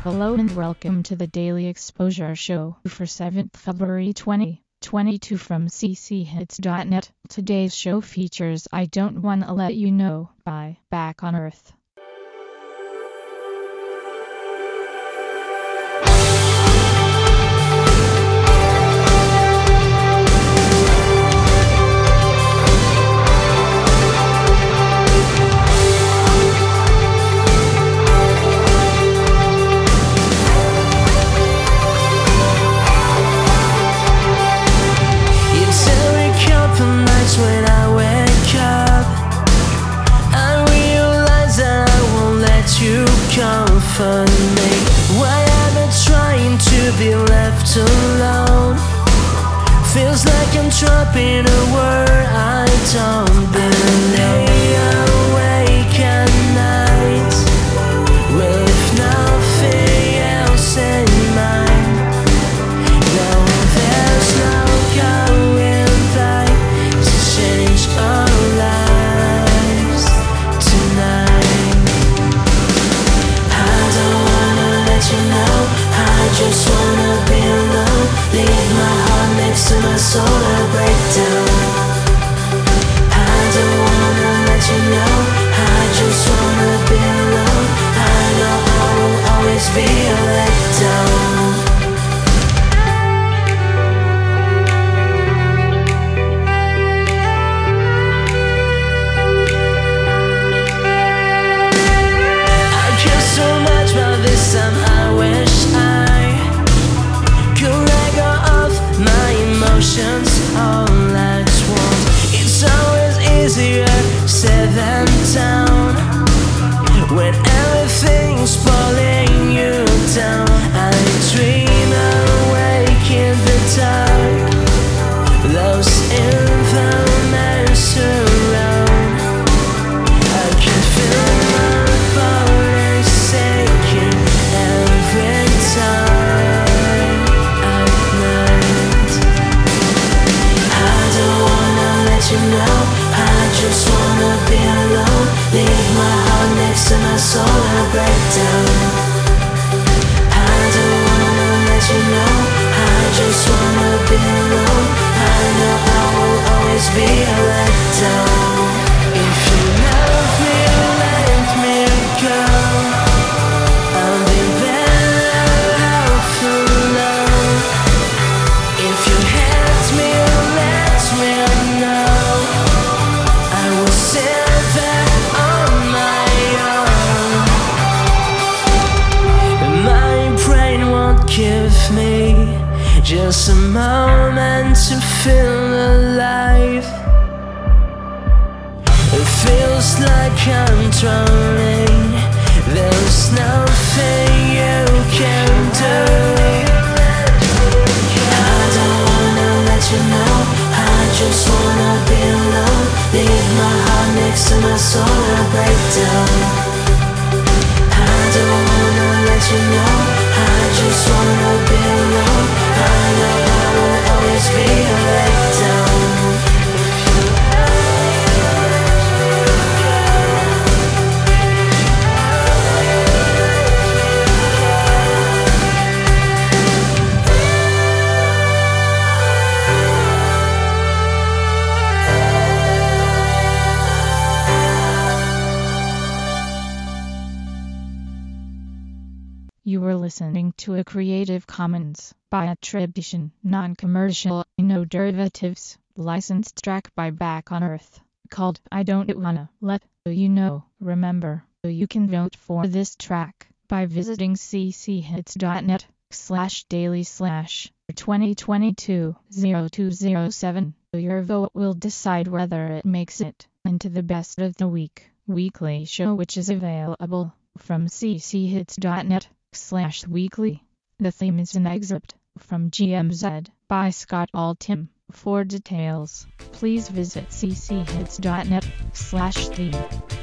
Hello and welcome to the Daily Exposure Show for 7th February 2022 from cchits.net. Today's show features I Don't Wanna Let You Know by Back on Earth. When I wake up, I realize that I won't let you comfort me. Why am I trying to be left alone? Feels like I'm trapped in a world I don't believe. Awake at night with nothing else in mind. Now there's no going back. Change our lives tonight. I don't wanna let you know. I just wanna be alone. Leave my heart next to my soul and break down. I don't wanna let you know. I just wanna be alone. I know I will always be a letdown. This time I wish I could let go of my emotions all at once. It's always easier said than done when everything's pulling you down. I dream awake in the dark, lost in the mess around. I can feel my body shaking every time at night. I don't wanna let you know. I just wanna be alone. Leave my heart next to my soul and break down. I don't wanna let you know. I just wanna be alone. I know I will always be a letdown. If you love me, let me go. I'll be better off alone. If you hate me, let me know. I will sit there on my own. My brain won't give me just a moment to feel alive. It feels like I'm drowning. There's nothing you can do. I don't wanna let you know. I just wanna be alone. Leave my heart next to my soul and break down. I don't wanna let you know. I just wanna be alone. I know I will always be a letdown. You were listening to a Creative Commons by attribution, non-commercial, no derivatives, licensed track by Back on Earth, called I Don't Wanna Let You Know. Remember, you can vote for this track by visiting cchits.net/daily/2022-0207. Your vote will decide whether it makes it into the Best of the Week weekly show, which is available from cchits.net/weekly. The theme is an excerpt from GMZ by Scott Altham. For details, please visit cchits.net/theme.